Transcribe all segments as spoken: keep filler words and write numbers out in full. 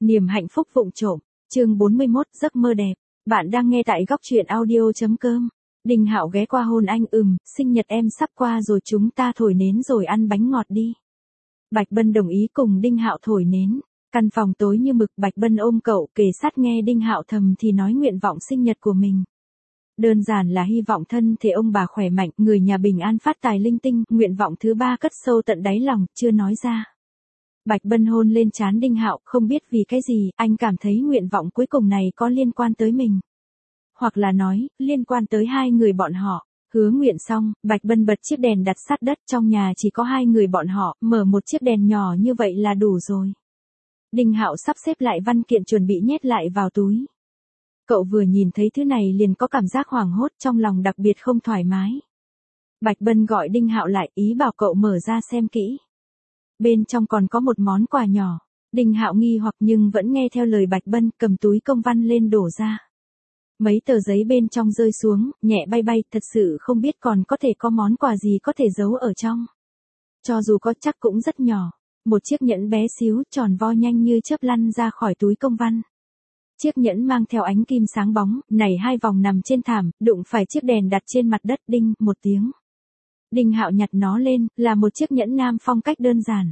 Niềm hạnh phúc vụng trộm, chương bốn mươi mốt, giấc mơ đẹp. Bạn đang nghe tại góc truyện audio.com. Đinh Hạo ghé qua hôn anh, ừm, sinh nhật em sắp qua rồi, chúng ta thổi nến rồi ăn bánh ngọt đi. Bạch Bân đồng ý cùng Đinh Hạo thổi nến. Căn phòng tối như mực, Bạch Bân ôm cậu kề sát nghe Đinh Hạo thầm thì nói nguyện vọng sinh nhật của mình. Đơn giản là hy vọng thân thể ông bà khỏe mạnh, người nhà bình an phát tài linh tinh, nguyện vọng thứ ba cất sâu tận đáy lòng, chưa nói ra. Bạch Bân hôn lên trán Đinh Hạo, không biết vì cái gì, anh cảm thấy nguyện vọng cuối cùng này có liên quan tới mình. Hoặc là nói, liên quan tới hai người bọn họ. Hứa nguyện xong, Bạch Bân bật chiếc đèn đặt sát đất, trong nhà chỉ có hai người bọn họ, mở một chiếc đèn nhỏ như vậy là đủ rồi. Đinh Hạo sắp xếp lại văn kiện chuẩn bị nhét lại vào túi. Cậu vừa nhìn thấy thứ này liền có cảm giác hoảng hốt, trong lòng đặc biệt không thoải mái. Bạch Bân gọi Đinh Hạo lại, ý bảo cậu mở ra xem kỹ. Bên trong còn có một món quà nhỏ. Đinh Hạo nghi hoặc nhưng vẫn nghe theo lời Bạch Bân, cầm túi công văn lên đổ ra. Mấy tờ giấy bên trong rơi xuống, nhẹ bay bay, thật sự không biết còn có thể có món quà gì có thể giấu ở trong. Cho dù có chắc cũng rất nhỏ. Một chiếc nhẫn bé xíu, tròn vo nhanh như chớp lăn ra khỏi túi công văn. Chiếc nhẫn mang theo ánh kim sáng bóng, này hai vòng nằm trên thảm, đụng phải chiếc đèn đặt trên mặt đất, đinh, một tiếng. Đinh Hạo nhặt nó lên, là một chiếc nhẫn nam phong cách đơn giản.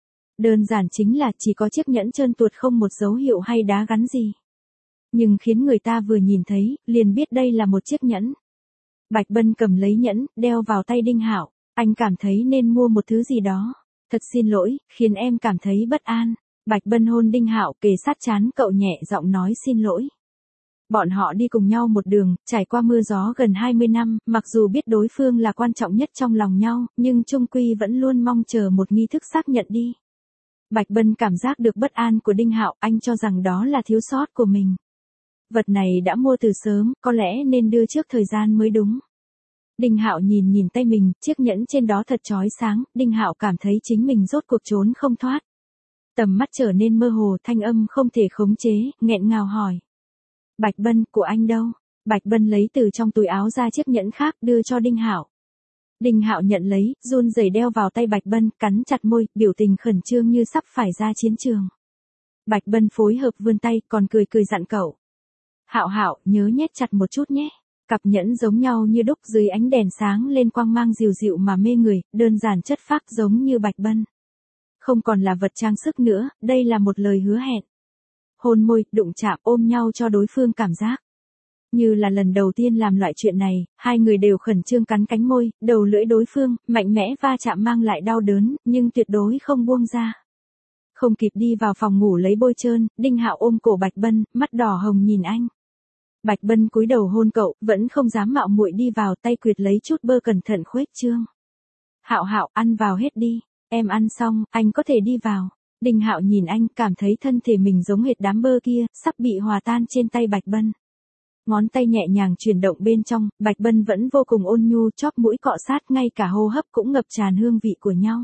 Đơn giản chính là chỉ có chiếc nhẫn trơn tuột, không một dấu hiệu hay đá gắn gì. Nhưng khiến người ta vừa nhìn thấy, liền biết đây là một chiếc nhẫn. Bạch Bân cầm lấy nhẫn, đeo vào tay Đinh Hạo, anh cảm thấy nên mua một thứ gì đó. Thật xin lỗi, khiến em cảm thấy bất an. Bạch Bân hôn Đinh Hạo kề sát trán cậu, nhẹ giọng nói xin lỗi. Bọn họ đi cùng nhau một đường, trải qua mưa gió gần hai mươi năm, mặc dù biết đối phương là quan trọng nhất trong lòng nhau, nhưng chung quy vẫn luôn mong chờ một nghi thức xác nhận đi. Bạch Bân cảm giác được bất an của Đinh Hạo, anh cho rằng đó là thiếu sót của mình. Vật này đã mua từ sớm, có lẽ nên đưa trước thời gian mới đúng. Đinh Hạo nhìn nhìn tay mình, chiếc nhẫn trên đó thật chói sáng, Đinh Hạo cảm thấy chính mình rốt cuộc trốn không thoát. Tầm mắt trở nên mơ hồ, thanh âm không thể khống chế, nghẹn ngào hỏi. Bạch Bân, của anh đâu? Bạch Bân lấy từ trong túi áo ra chiếc nhẫn khác, đưa cho Đinh Hạo. Đinh Hạo nhận lấy, run rẩy đeo vào tay Bạch Bân, cắn chặt môi, biểu tình khẩn trương như sắp phải ra chiến trường. Bạch Bân phối hợp vươn tay, còn cười cười dặn cậu. Hạo Hạo, nhớ nhét chặt một chút nhé. Cặp nhẫn giống nhau như đúc, dưới ánh đèn sáng lên quang mang dịu dịu mà mê người, đơn giản chất phác giống như Bạch Bân. Không còn là vật trang sức nữa, đây là một lời hứa hẹn. Hôn môi, đụng chạm, ôm nhau cho đối phương cảm giác. Như là lần đầu tiên làm loại chuyện này, hai người đều khẩn trương cắn cánh môi, đầu lưỡi đối phương, mạnh mẽ va chạm mang lại đau đớn, nhưng tuyệt đối không buông ra. Không kịp đi vào phòng ngủ lấy bôi trơn, Đinh Hạo ôm cổ Bạch Bân, mắt đỏ hồng nhìn anh. Bạch Bân cúi đầu hôn cậu, vẫn không dám mạo muội đi vào, tay quyệt lấy chút bơ cẩn thận khuếch trương. Hạo Hạo, ăn vào hết đi, em ăn xong, anh có thể đi vào. Đinh Hạo nhìn anh, cảm thấy thân thể mình giống hệt đám bơ kia, sắp bị hòa tan trên tay Bạch Bân. Ngón tay nhẹ nhàng chuyển động bên trong, Bạch Bân vẫn vô cùng ôn nhu, chóp mũi cọ sát, ngay cả hô hấp cũng ngập tràn hương vị của nhau.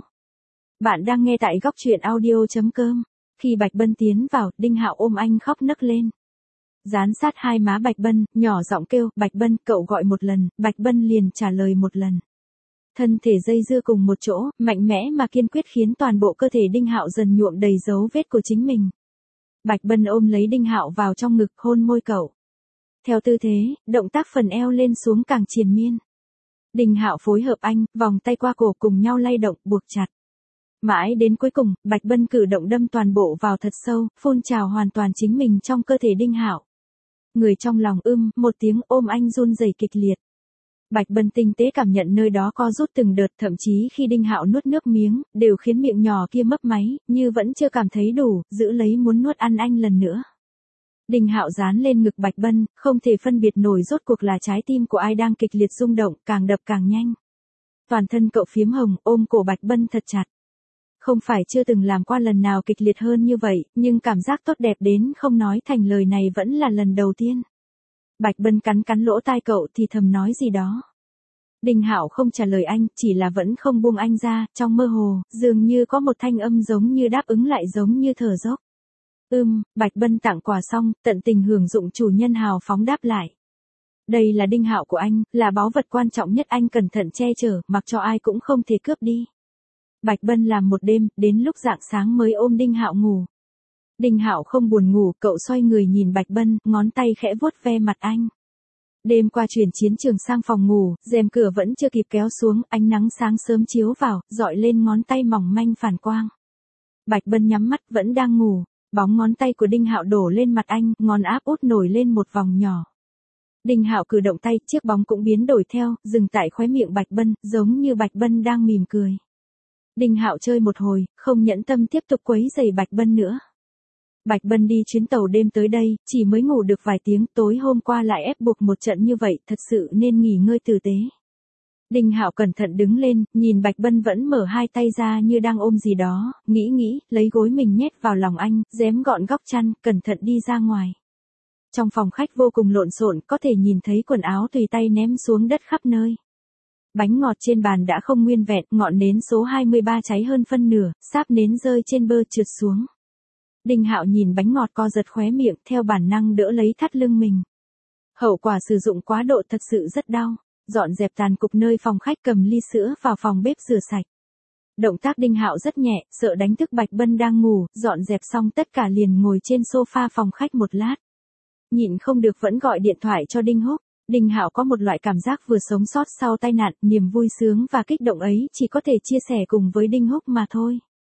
Bạn đang nghe tại góc truyện audio.com. Khi Bạch Bân tiến vào, Đinh Hạo ôm anh khóc nấc lên. Dán sát hai má Bạch Bân, nhỏ giọng kêu, Bạch Bân, cậu gọi một lần, Bạch Bân liền trả lời một lần. Thân thể dây dưa cùng một chỗ, mạnh mẽ mà kiên quyết khiến toàn bộ cơ thể Đinh Hạo dần nhuộm đầy dấu vết của chính mình. Bạch Bân ôm lấy Đinh Hạo vào trong ngực, hôn môi cậu. Theo tư thế, động tác phần eo lên xuống càng triền miên. Đinh Hạo phối hợp anh, vòng tay qua cổ cùng nhau lay động, buộc chặt. Mãi đến cuối cùng, Bạch Bân cử động đâm toàn bộ vào thật sâu, phun trào hoàn toàn chính mình trong cơ thể Đinh Hạo. Người trong lòng ưm, một tiếng, ôm anh run rẩy kịch liệt. Bạch Bân tinh tế cảm nhận nơi đó co rút từng đợt, thậm chí khi Đinh Hạo nuốt nước miếng, đều khiến miệng nhỏ kia mấp máy, như vẫn chưa cảm thấy đủ, giữ lấy muốn nuốt ăn anh lần nữa. Đinh Hạo dán lên ngực Bạch Bân, không thể phân biệt nổi rốt cuộc là trái tim của ai đang kịch liệt rung động, càng đập càng nhanh. Toàn thân cậu phiếm hồng, ôm cổ Bạch Bân thật chặt. Không phải chưa từng làm qua lần nào kịch liệt hơn như vậy, nhưng cảm giác tốt đẹp đến không nói thành lời này vẫn là lần đầu tiên. Bạch Bân cắn cắn lỗ tai cậu thì thầm nói gì đó. Đinh Hạo không trả lời anh, chỉ là vẫn không buông anh ra, trong mơ hồ, dường như có một thanh âm giống như đáp ứng lại giống như thở dốc. Ừm, Bạch Bân tặng quà xong, tận tình hưởng dụng, chủ nhân hào phóng đáp lại. Đây là Đinh Hạo của anh, là báu vật quan trọng nhất, anh cẩn thận che chở, mặc cho ai cũng không thể cướp đi. Bạch Bân làm một đêm, đến lúc rạng sáng mới ôm Đinh Hạo ngủ. Đinh Hạo không buồn ngủ, cậu xoay người nhìn Bạch Bân, ngón tay khẽ vuốt ve mặt anh. Đêm qua chuyển chiến trường sang phòng ngủ, rèm cửa vẫn chưa kịp kéo xuống, ánh nắng sáng sớm chiếu vào, dọi lên ngón tay mỏng manh phản quang. Bạch Bân nhắm mắt vẫn đang ngủ, bóng ngón tay của Đinh Hạo đổ lên mặt anh, ngón áp út nổi lên một vòng nhỏ. Đinh Hạo cử động tay, chiếc bóng cũng biến đổi theo, dừng tại khóe miệng Bạch Bân, giống như Bạch Bân đang mỉm cười. Đinh Hạo chơi một hồi, không nhẫn tâm tiếp tục quấy rầy Bạch Bân nữa. Bạch Bân đi chuyến tàu đêm tới đây, chỉ mới ngủ được vài tiếng, tối hôm qua lại ép buộc một trận như vậy, thật sự nên nghỉ ngơi tử tế. Đinh Hạo cẩn thận đứng lên, nhìn Bạch Bân vẫn mở hai tay ra như đang ôm gì đó, nghĩ nghĩ, lấy gối mình nhét vào lòng anh, rém gọn góc chăn, cẩn thận đi ra ngoài. Trong phòng khách vô cùng lộn xộn, có thể nhìn thấy quần áo tùy tay ném xuống đất khắp nơi. Bánh ngọt trên bàn đã không nguyên vẹn, ngọn nến số hai mươi ba cháy hơn phân nửa, sáp nến rơi trên bơ trượt xuống. Đinh Hạo nhìn bánh ngọt co giật khóe miệng, theo bản năng đỡ lấy thắt lưng mình. Hậu quả sử dụng quá độ thật sự rất đau. Dọn dẹp tàn cục nơi phòng khách, cầm ly sữa vào phòng bếp rửa sạch. Động tác Đinh Hạo rất nhẹ, sợ đánh thức Bạch Bân đang ngủ, dọn dẹp xong tất cả liền ngồi trên sofa phòng khách một lát. Nhịn không được vẫn gọi điện thoại cho Đinh Húc. Đinh Hạo có một loại cảm giác vừa sống sót sau tai nạn, niềm vui sướng và kích động ấy chỉ có thể chia sẻ cùng với Đinh Húc mà thôi.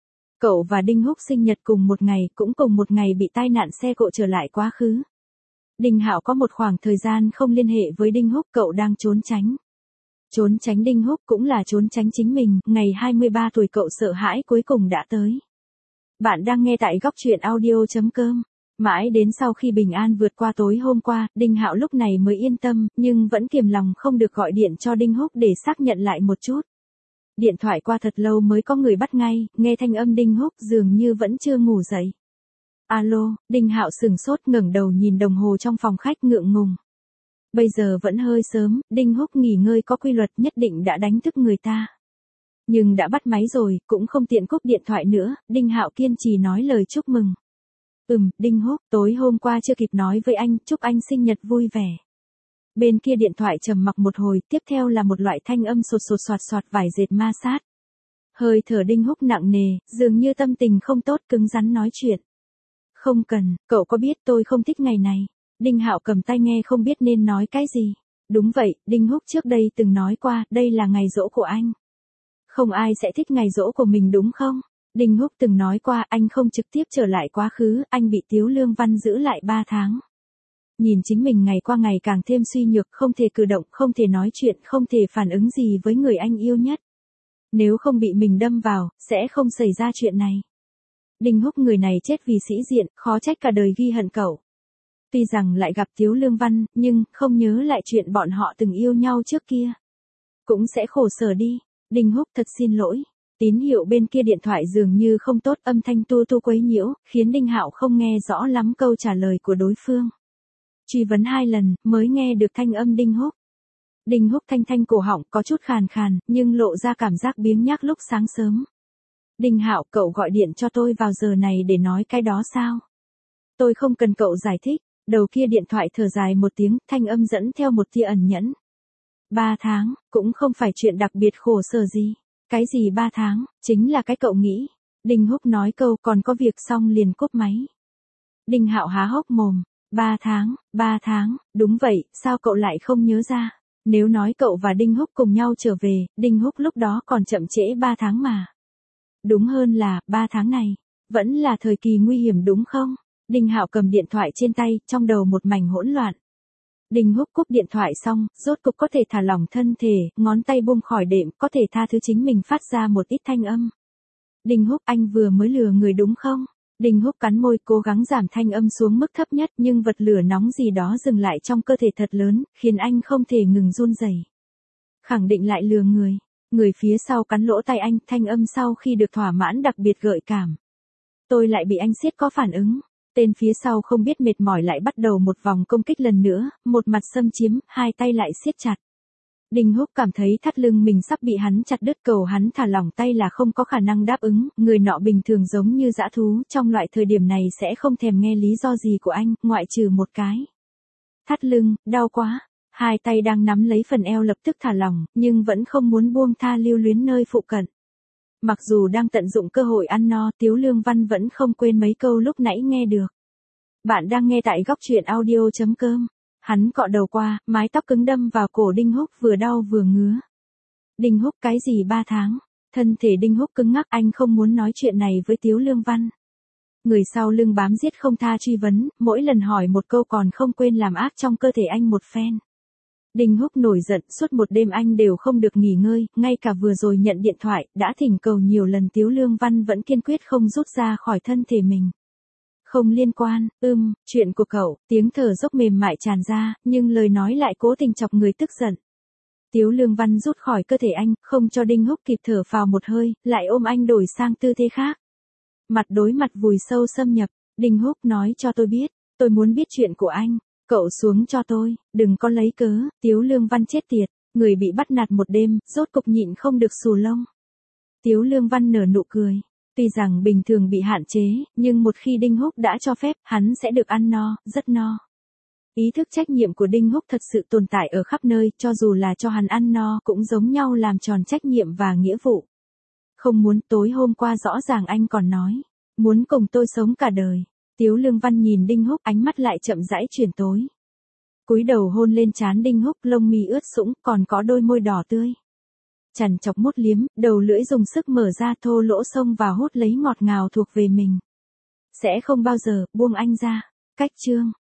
Cậu và Đinh Húc sinh nhật cùng một ngày, cũng cùng một ngày bị tai nạn xe cộ trở lại quá khứ. Đinh Hạo có một khoảng thời gian không liên hệ với Đinh Húc, cậu đang trốn tránh. Trốn tránh Đinh Húc cũng là trốn tránh chính mình, ngày hai mươi ba tuổi cậu sợ hãi cuối cùng đã tới. Bạn đang nghe tại góc truyện audio chấm com. Mãi đến sau khi bình an vượt qua tối hôm qua, Đinh Hạo lúc này mới yên tâm, nhưng vẫn kiềm lòng không được gọi điện cho Đinh Húc để xác nhận lại một chút. Điện thoại qua thật lâu mới có người bắt ngay, nghe thanh âm Đinh Húc dường như vẫn chưa ngủ dậy. Alo, Đinh Hạo sừng sốt ngẩng đầu nhìn đồng hồ trong phòng khách ngượng ngùng. Bây giờ vẫn hơi sớm, Đinh Húc nghỉ ngơi có quy luật nhất định đã đánh thức người ta. Nhưng đã bắt máy rồi, cũng không tiện cúp điện thoại nữa, Đinh Hạo kiên trì nói lời chúc mừng. Ừm, Đinh Húc, tối hôm qua chưa kịp nói với anh, chúc anh sinh nhật vui vẻ. Bên kia điện thoại trầm mặc một hồi, tiếp theo là một loại thanh âm sột sột soạt soạt vải dệt ma sát. Hơi thở Đinh Húc nặng nề, dường như tâm tình không tốt, cứng rắn nói chuyện. Không cần, cậu có biết tôi không thích ngày này. Đinh Hạo cầm tay nghe không biết nên nói cái gì. Đúng vậy, Đinh Húc trước đây từng nói qua, đây là ngày giỗ của anh. Không ai sẽ thích ngày giỗ của mình đúng không? Đinh Húc từng nói qua anh không trực tiếp trở lại quá khứ, anh bị Tiếu Lương Văn giữ lại ba tháng. Nhìn chính mình ngày qua ngày càng thêm suy nhược, không thể cử động, không thể nói chuyện, không thể phản ứng gì với người anh yêu nhất. Nếu không bị mình đâm vào, sẽ không xảy ra chuyện này. Đinh Húc người này chết vì sĩ diện, khó trách cả đời ghi hận cậu. Tuy rằng lại gặp Tiếu Lương Văn, nhưng không nhớ lại chuyện bọn họ từng yêu nhau trước kia. Cũng sẽ khổ sở đi. Đinh Húc thật xin lỗi. Tín hiệu bên kia điện thoại dường như không tốt, âm thanh tu tu quấy nhiễu, khiến Đinh Hạo không nghe rõ lắm câu trả lời của đối phương. Truy vấn hai lần, mới nghe được thanh âm Đinh Húc. Đinh Húc thanh thanh cổ họng có chút khàn khàn, nhưng lộ ra cảm giác biếng nhác lúc sáng sớm. Đinh Hạo, cậu gọi điện cho tôi vào giờ này để nói cái đó sao? Tôi không cần cậu giải thích. Đầu kia điện thoại thở dài một tiếng, thanh âm dẫn theo một tia ẩn nhẫn. Ba tháng, cũng không phải chuyện đặc biệt khổ sở gì. Cái gì ba tháng, chính là cái cậu nghĩ. Đinh Húc nói câu còn có việc xong liền cúp máy. Đinh Hạo há hốc mồm. Ba tháng, ba tháng, đúng vậy, sao cậu lại không nhớ ra? Nếu nói cậu và Đinh Húc cùng nhau trở về, Đinh Húc lúc đó còn chậm trễ ba tháng mà. Đúng hơn là, ba tháng này, vẫn là thời kỳ nguy hiểm đúng không? Đinh Hạo cầm điện thoại trên tay, trong đầu một mảnh hỗn loạn. Đinh Húc cúp điện thoại xong, rốt cục có thể thả lỏng thân thể, ngón tay buông khỏi đệm, có thể tha thứ chính mình phát ra một ít thanh âm. Đinh Húc, anh vừa mới lừa người đúng không? Đinh Húc cắn môi, cố gắng giảm thanh âm xuống mức thấp nhất, nhưng vật lửa nóng gì đó dừng lại trong cơ thể thật lớn, khiến anh không thể ngừng run rẩy. Khẳng định lại lừa người. Người phía sau cắn lỗ tai anh, thanh âm sau khi được thỏa mãn đặc biệt gợi cảm. Tôi lại bị anh siết có phản ứng. Tên phía sau không biết mệt mỏi lại bắt đầu một vòng công kích lần nữa, một mặt xâm chiếm, hai tay lại siết chặt. Đinh Húc cảm thấy thắt lưng mình sắp bị hắn chặt đứt, cầu hắn thả lỏng tay là không có khả năng đáp ứng, người nọ bình thường giống như dã thú, trong loại thời điểm này sẽ không thèm nghe lý do gì của anh, ngoại trừ một cái. Thắt lưng, đau quá. Hai tay đang nắm lấy phần eo lập tức thả lỏng, nhưng vẫn không muốn buông tha lưu luyến nơi phụ cận. Mặc dù đang tận dụng cơ hội ăn no, Tiếu Lương Văn vẫn không quên mấy câu lúc nãy nghe được. Bạn đang nghe tại góc truyện audio.com. Hắn cọ đầu qua, mái tóc cứng đâm vào cổ Đinh Húc vừa đau vừa ngứa. Đinh Húc cái gì ba tháng? Thân thể Đinh Húc cứng ngắc, anh không muốn nói chuyện này với Tiếu Lương Văn. Người sau lưng bám giết không tha truy vấn, mỗi lần hỏi một câu còn không quên làm ác trong cơ thể anh một phen. Đinh Húc nổi giận, suốt một đêm anh đều không được nghỉ ngơi, ngay cả vừa rồi nhận điện thoại, đã thỉnh cầu nhiều lần Tiếu Lương Văn vẫn kiên quyết không rút ra khỏi thân thể mình. Không liên quan, ưm, chuyện của cậu, tiếng thở dốc mềm mại tràn ra, nhưng lời nói lại cố tình chọc người tức giận. Tiếu Lương Văn rút khỏi cơ thể anh, không cho Đinh Húc kịp thở phào một hơi, lại ôm anh đổi sang tư thế khác. Mặt đối mặt vùi sâu xâm nhập, Đinh Húc nói cho tôi biết, tôi muốn biết chuyện của anh, cậu xuống cho tôi, đừng có lấy cớ. Tiếu Lương Văn chết tiệt, người bị bắt nạt một đêm, rốt cục nhịn không được xù lông. Tiếu Lương Văn nở nụ cười, tuy rằng bình thường bị hạn chế, nhưng một khi Đinh Húc đã cho phép, hắn sẽ được ăn no, rất no. Ý thức trách nhiệm của Đinh Húc thật sự tồn tại ở khắp nơi, cho dù là cho hắn ăn no cũng giống nhau làm tròn trách nhiệm và nghĩa vụ. Không muốn, tối hôm qua rõ ràng anh còn nói, muốn cùng tôi sống cả đời. Tiếu Lương Văn nhìn Đinh Húc, ánh mắt lại chậm rãi chuyển tối. Cúi đầu hôn lên trán Đinh Húc, lông mi ướt sũng, còn có đôi môi đỏ tươi. Chằn chọc mút liếm, đầu lưỡi dùng sức mở ra, thô lỗ xông vào hút lấy ngọt ngào thuộc về mình. Sẽ không bao giờ buông anh ra. Cách chương